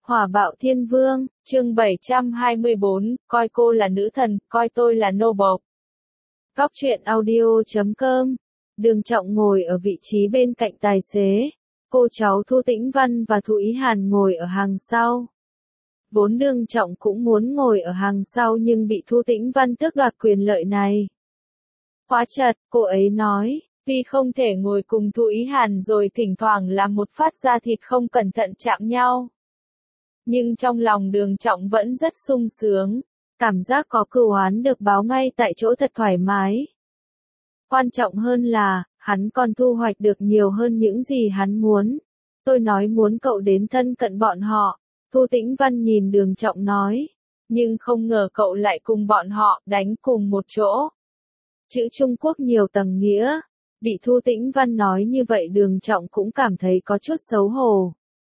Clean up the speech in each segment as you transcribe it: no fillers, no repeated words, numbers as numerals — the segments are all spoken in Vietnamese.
Hỏa bạo thiên vương, chương 724, coi cô là nữ thần, coi tôi là nô bộc. Góc truyện audio.com. Đường Trọng ngồi ở vị trí bên cạnh tài xế. Cô cháu Thu Tĩnh Văn và Thu Ý Hàn ngồi ở hàng sau. Vốn Đường Trọng cũng muốn ngồi ở hàng sau nhưng bị Thu Tĩnh Văn tước đoạt quyền lợi này. Quá chật, cô ấy nói, vì không thể ngồi cùng Thu Ý Hàn rồi thỉnh thoảng làm một phát ra thịt không cẩn thận chạm nhau. Nhưng trong lòng Đường Trọng vẫn rất sung sướng, cảm giác có cửu oán được báo ngay tại chỗ thật thoải mái. Quan trọng hơn là, hắn còn thu hoạch được nhiều hơn những gì hắn muốn. Tôi nói muốn cậu đến thân cận bọn họ, Thu Tĩnh Văn nhìn Đường Trọng nói, nhưng không ngờ cậu lại cùng bọn họ đánh cùng một chỗ. Chữ Trung Quốc nhiều tầng nghĩa, bị Thu Tĩnh Văn nói như vậy Đường Trọng cũng cảm thấy có chút xấu hổ.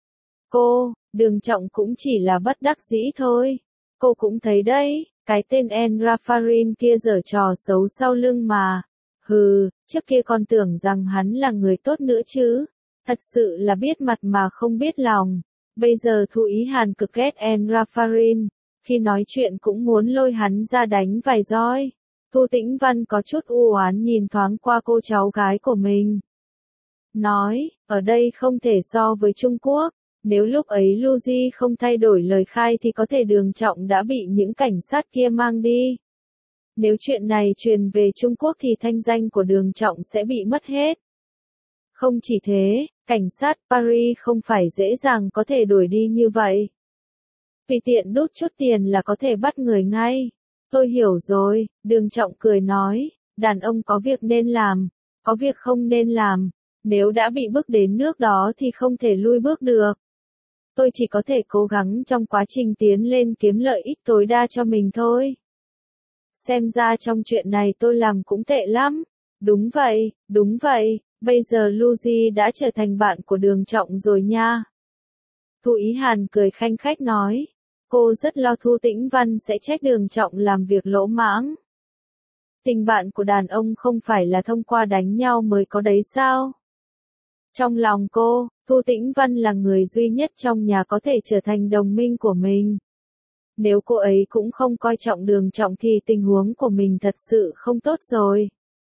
Đường Trọng cũng chỉ là bất đắc dĩ thôi. Cô cũng thấy đấy, cái tên En Rafarin kia giở trò xấu sau lưng mà. Trước kia con tưởng rằng hắn là người tốt nữa chứ. Thật sự là biết mặt mà không biết lòng. Bây giờ Thu Ý Hàn cực ghét En Rafarin. Khi nói chuyện cũng muốn lôi hắn ra đánh vài roi. Thu Tĩnh Văn có chút u oán nhìn thoáng qua cô cháu gái của mình. Nói, ở đây không thể so với Trung Quốc. Nếu lúc ấy Lucy không thay đổi lời khai thì có thể Đường Trọng đã bị những cảnh sát kia mang đi. Nếu chuyện này truyền về Trung Quốc thì thanh danh của Đường Trọng sẽ bị mất hết. Không chỉ thế, cảnh sát Paris không phải dễ dàng có thể đuổi đi như vậy. Vì tiện đút chút tiền là có thể bắt người ngay. Tôi hiểu rồi, Đường Trọng cười nói, đàn ông có việc nên làm, có việc không nên làm. Nếu đã bị bước đến nước đó thì không thể lui bước được. Tôi chỉ có thể cố gắng trong quá trình tiến lên kiếm lợi ích tối đa cho mình thôi. Xem ra trong chuyện này tôi làm cũng tệ lắm. Đúng vậy, bây giờ Lucy đã trở thành bạn của Đường Trọng rồi nha. Thu Ý Hàn cười khanh khách nói. Cô rất lo Thu Tĩnh Văn sẽ trách Đường Trọng làm việc lỗ mãng. Tình bạn của đàn ông không phải là thông qua đánh nhau mới có đấy sao? Trong lòng cô, Thu Tĩnh Văn là người duy nhất trong nhà có thể trở thành đồng minh của mình. Nếu cô ấy cũng không coi trọng Đường Trọng thì tình huống của mình thật sự không tốt rồi.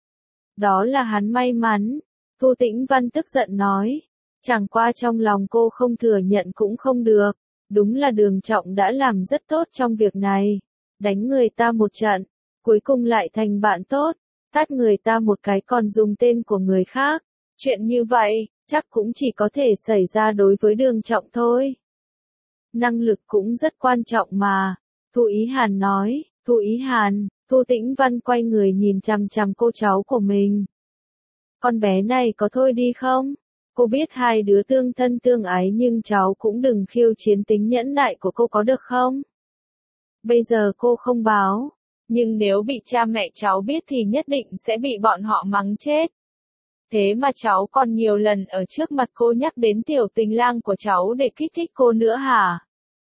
Đó là hắn may mắn. Thu Tĩnh Văn tức giận nói. Chẳng qua trong lòng cô không thừa nhận cũng không được. Đúng là Đường Trọng đã làm rất tốt trong việc này. Đánh người ta một trận, cuối cùng lại thành bạn tốt. Tát người ta một cái còn dùng tên của người khác. Chuyện như vậy, chắc cũng chỉ có thể xảy ra đối với Đường Trọng thôi. Năng lực cũng rất quan trọng mà. Thu Ý Hàn nói, Thu Ý Hàn, Thu Tĩnh Văn quay người nhìn chằm chằm cô cháu của mình. Con bé này có thôi đi không? Cô biết hai đứa tương thân tương ái nhưng cháu cũng đừng khiêu chiến tính nhẫn nại của cô có được không? Bây giờ cô không báo, nhưng nếu bị cha mẹ cháu biết thì nhất định sẽ bị bọn họ mắng chết. Thế mà cháu còn nhiều lần ở trước mặt cô nhắc đến tiểu tình lang của cháu để kích thích cô nữa hả?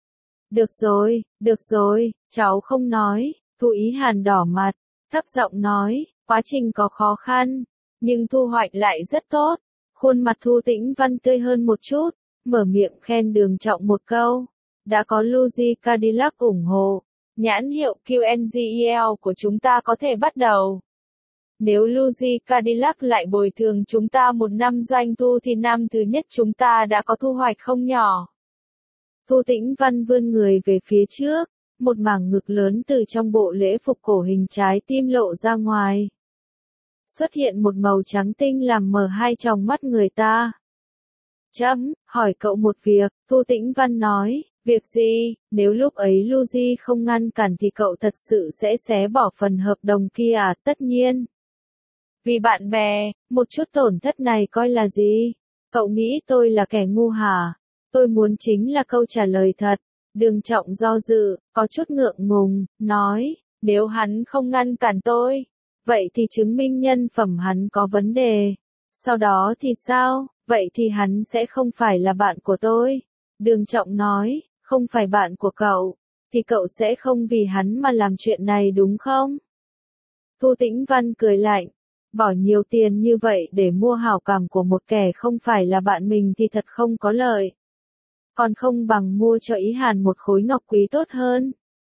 Được rồi, cháu không nói. Thu Ý Hàn đỏ mặt, thấp giọng nói, quá trình có khó khăn, nhưng thu hoạch lại rất tốt. Khuôn mặt Thu Tĩnh Văn tươi hơn một chút, mở miệng khen Đường Trọng một câu. Đã có Lucy Cadillac ủng hộ, nhãn hiệu QNGEL của chúng ta có thể bắt đầu. Nếu Lucy Cadillac lại bồi thường chúng ta 1 năm doanh thu thì năm thứ nhất chúng ta đã có thu hoạch không nhỏ. Thu Tĩnh Văn vươn người về phía trước, một mảng ngực lớn từ trong bộ lễ phục cổ hình trái tim lộ ra ngoài. Xuất hiện một màu trắng tinh làm mờ hai tròng mắt người ta. Hỏi cậu một việc, Thu Tĩnh Văn nói, việc gì? Nếu lúc ấy Lucy không ngăn cản thì cậu thật sự sẽ xé bỏ phần hợp đồng kia à? Tất nhiên. Vì bạn bè, một chút tổn thất này coi là gì? Cậu nghĩ tôi là kẻ ngu hả? Tôi muốn chính là câu trả lời thật. Đường Trọng do dự, có chút ngượng ngùng, nói, nếu hắn không ngăn cản tôi, vậy thì chứng minh nhân phẩm hắn có vấn đề. Sau đó thì sao? Vậy thì hắn sẽ không phải là bạn của tôi. Đường Trọng nói, không phải bạn của cậu, thì cậu sẽ không vì hắn mà làm chuyện này đúng không? Thu Tĩnh Văn cười lạnh, bỏ nhiều tiền như vậy để mua hảo cảm của một kẻ không phải là bạn mình thì thật không có lợi. còn không bằng mua cho Ý Hàn một khối ngọc quý tốt hơn.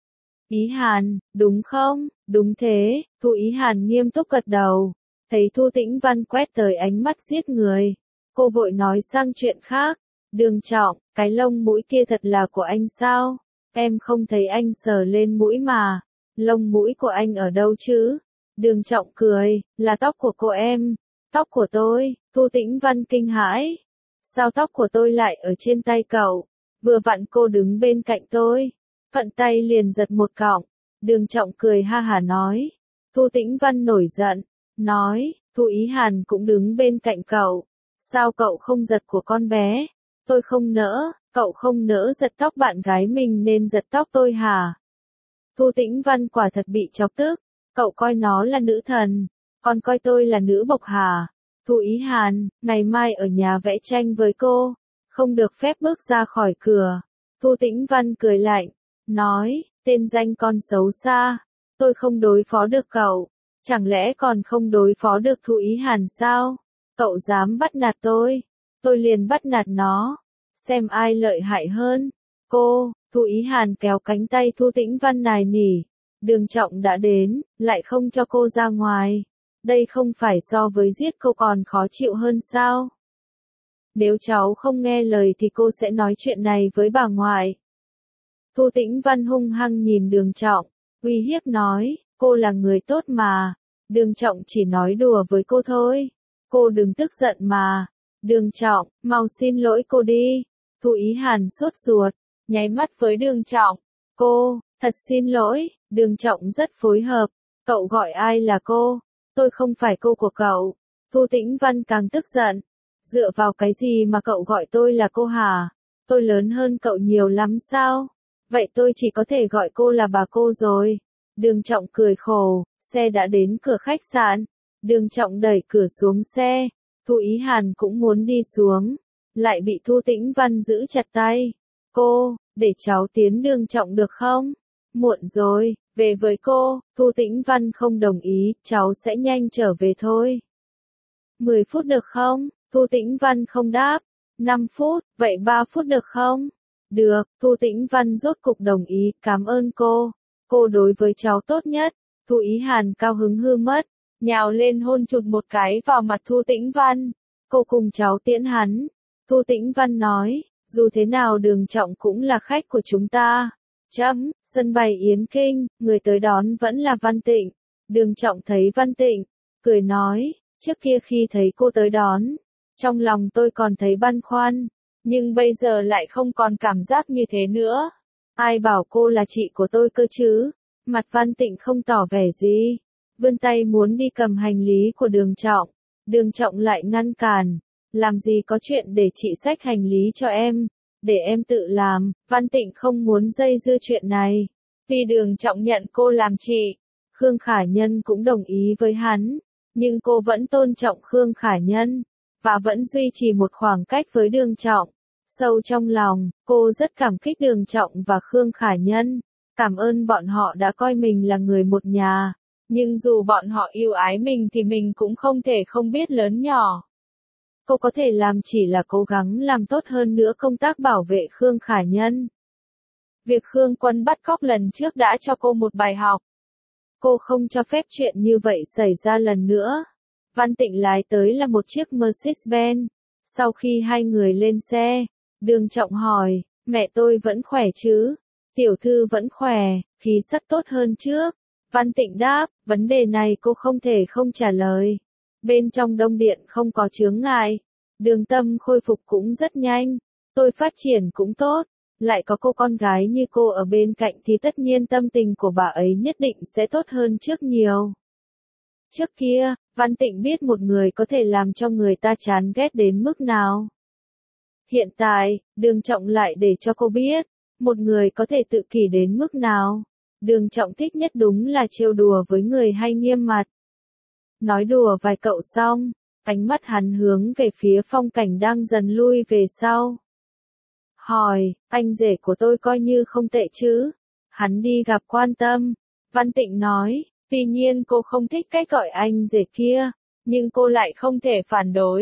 Ý Hàn, đúng không? Đúng thế, Thu Ý Hàn nghiêm túc gật đầu. Thấy Thu Tĩnh Văn quét tới ánh mắt giết người. Cô vội nói sang chuyện khác. Đường Trọng, cái lông mũi kia thật là của anh sao? Em không thấy anh sờ lên mũi mà. Lông mũi của anh ở đâu chứ? Đường Trọng cười, là tóc của cô em. Tóc của tôi, Thu Tĩnh Văn kinh hãi. Sao tóc của tôi lại ở trên tay cậu? Vừa vặn cô đứng bên cạnh tôi. Phận tay liền giật một cọng. Đường Trọng cười ha hả nói. Thu Tĩnh Văn nổi giận. Nói, Thu Ý Hàn cũng đứng bên cạnh cậu. Sao cậu không giật của con bé? Tôi không nỡ, cậu không nỡ giật tóc bạn gái mình nên giật tóc tôi hả? Thu Tĩnh Văn quả thật bị chọc tức. Cậu coi nó là nữ thần, còn coi tôi là nữ bộc hả? Thu Ý Hàn, ngày mai ở nhà vẽ tranh với cô, không được phép bước ra khỏi cửa. Thu Tĩnh Văn cười lạnh, nói, tên danh con xấu xa, tôi không đối phó được cậu, chẳng lẽ còn không đối phó được Thu Ý Hàn sao? Cậu dám bắt nạt tôi liền bắt nạt nó, xem ai lợi hại hơn. Cô, Thu Ý Hàn kéo cánh tay Thu Tĩnh Văn nài nỉ, Đường Trọng đã đến, lại không cho cô ra ngoài. Đây không phải so với giết cô còn khó chịu hơn sao? Nếu cháu không nghe lời thì cô sẽ nói chuyện này với bà ngoại. Thu Tĩnh Văn hung hăng nhìn Đường Trọng, uy hiếp nói, cô là người tốt mà. Đường Trọng chỉ nói đùa với cô thôi. Cô đừng tức giận mà. Đường Trọng, mau xin lỗi cô đi. Thu Ý Hàn sốt ruột, nháy mắt với Đường Trọng. Cô, thật xin lỗi. Đường Trọng rất phối hợp. Cậu gọi ai là cô? Tôi không phải cô của cậu. Thu Tĩnh Văn càng tức giận. Dựa vào cái gì mà cậu gọi tôi là cô hả? Tôi lớn hơn cậu nhiều lắm sao? Vậy tôi chỉ có thể gọi cô là bà cô rồi. Đường Trọng cười khổ, xe đã đến cửa khách sạn. Đường Trọng đẩy cửa xuống xe. Thu Ý Hàn cũng muốn đi xuống, lại bị Thu Tĩnh Văn giữ chặt tay. Cô, để cháu tiến Đường Trọng được không? Muộn rồi, về với cô. Thu Tĩnh Văn không đồng ý, cháu sẽ nhanh trở về thôi. 10 phút được không? Thu Tĩnh Văn không đáp. 5 phút, vậy 3 phút được không? Được, Thu Tĩnh Văn rốt cục đồng ý, cảm ơn cô. Cô đối với cháu tốt nhất. Thu Ý Hàn cao hứng hư mất, nhào lên hôn chụt một cái vào mặt Thu Tĩnh Văn. Cô cùng cháu tiễn hắn. Thu Tĩnh Văn nói, dù thế nào Đường Trọng cũng là khách của chúng ta. Sân bay Yến Kinh, người tới đón vẫn là Văn Tịnh. Đường Trọng thấy Văn Tịnh, cười nói, trước kia khi thấy cô tới đón, trong lòng tôi còn thấy băn khoăn, nhưng bây giờ lại không còn cảm giác như thế nữa. Ai bảo cô là chị của tôi cơ chứ? Mặt Văn Tịnh không tỏ vẻ gì, vươn tay muốn đi cầm hành lý của Đường Trọng. Đường Trọng lại ngăn cản, làm gì có chuyện để chị xách hành lý cho em, để em tự làm. Văn Tịnh không muốn dây dưa chuyện này, vì Đường Trọng nhận cô làm chị. Khương Khả Nhân cũng đồng ý với hắn, nhưng cô vẫn tôn trọng Khương Khả Nhân, và vẫn duy trì một khoảng cách với Đường Trọng. Sâu trong lòng, cô rất cảm kích Đường Trọng và Khương Khả Nhân, cảm ơn bọn họ đã coi mình là người một nhà. Nhưng dù bọn họ yêu ái mình thì mình cũng không thể không biết lớn nhỏ. Cô có thể làm chỉ là cố gắng làm tốt hơn nữa công tác bảo vệ Khương Khả Nhân. Việc Khương Quân bắt cóc lần trước đã cho cô một bài học. Cô không cho phép chuyện như vậy xảy ra lần nữa. Văn Tịnh lái tới là một chiếc Mercedes-Benz. Sau khi hai người lên xe, Đường Trọng hỏi, mẹ tôi vẫn khỏe chứ? Tiểu thư vẫn khỏe, khí sắc tốt hơn trước. Văn Tịnh đáp, vấn đề này cô không thể không trả lời. Bên trong Đông Điện không có chướng ngại. Đường Tâm khôi phục cũng rất nhanh. Tôi phát triển cũng tốt. Lại có cô con gái như cô ở bên cạnh thì tất nhiên tâm tình của bà ấy nhất định sẽ tốt hơn trước nhiều. Trước kia, Văn Tịnh biết một người có thể làm cho người ta chán ghét đến mức nào. Hiện tại, Đường Trọng lại để cho cô biết, một người có thể tự kỷ đến mức nào. Đường Trọng thích nhất đúng là trêu đùa với người hay nghiêm mặt. Nói đùa vài cậu xong, ánh mắt hắn hướng về phía Phong Cảnh đang dần lui về sau. Hỏi, anh rể của tôi coi như không tệ chứ? Hắn đi gặp Quan Tâm. Văn Tịnh nói, tuy nhiên cô không thích cách gọi anh rể kia, nhưng cô lại không thể phản đối.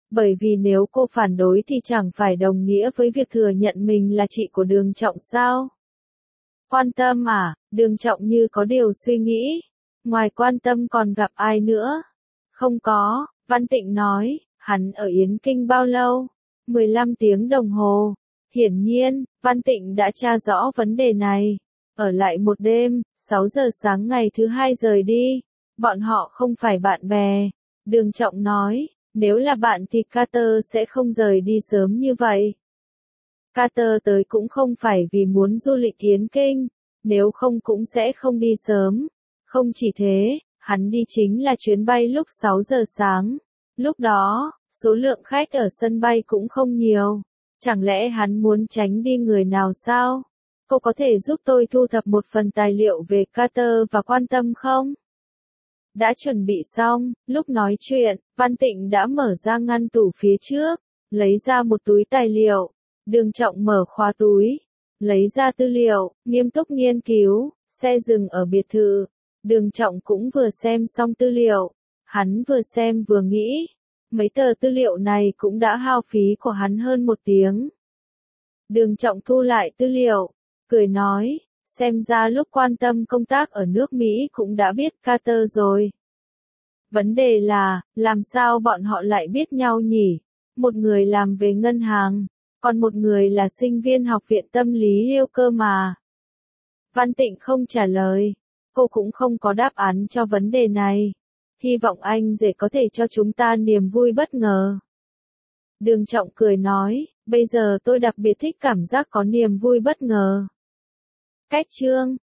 Bởi vì nếu cô phản đối thì chẳng phải đồng nghĩa với việc thừa nhận mình là chị của Đường Trọng sao? Quan tâm à? Đường Trọng như có điều suy nghĩ. Ngoài quan tâm còn gặp ai nữa? Không có, Văn Tịnh nói, hắn ở Yến Kinh bao lâu? 15 tiếng đồng hồ. Hiển nhiên, Văn Tịnh đã tra rõ vấn đề này. Ở lại một đêm, 6 giờ sáng ngày thứ hai rời đi. Bọn họ không phải bạn bè. Đường Trọng nói, nếu là bạn thì Carter sẽ không rời đi sớm như vậy. Carter tới cũng không phải vì muốn du lịch Yến Kinh, nếu không cũng sẽ không đi sớm. Không chỉ thế, hắn đi chính là chuyến bay lúc 6 giờ sáng. Lúc đó, số lượng khách ở sân bay cũng không nhiều. Chẳng lẽ hắn muốn tránh đi người nào sao? Cô có thể giúp tôi thu thập một phần tài liệu về Carter và quan tâm không? Đã chuẩn bị xong, lúc nói chuyện, Văn Tịnh đã mở ra ngăn tủ phía trước, lấy ra một túi tài liệu. Đường Trọng mở khóa túi, lấy ra tư liệu, nghiêm túc nghiên cứu, xe dừng ở biệt thự. Đường Trọng cũng vừa xem xong tư liệu. Hắn vừa xem vừa nghĩ. Mấy tờ tư liệu này cũng đã hao phí của hắn hơn 1 tiếng. Đường Trọng thu lại tư liệu, cười nói, xem ra lúc quan tâm công tác ở nước Mỹ cũng đã biết Carter rồi. Vấn đề là, làm sao bọn họ lại biết nhau nhỉ? Một người làm về ngân hàng, còn một người là sinh viên học viện tâm lý yêu cơ mà. Văn Tịnh không trả lời, cô cũng không có đáp án cho vấn đề này. Hy vọng anh rể có thể cho chúng ta niềm vui bất ngờ. Đường Trọng cười nói, bây giờ tôi đặc biệt thích cảm giác có niềm vui bất ngờ. Cách chương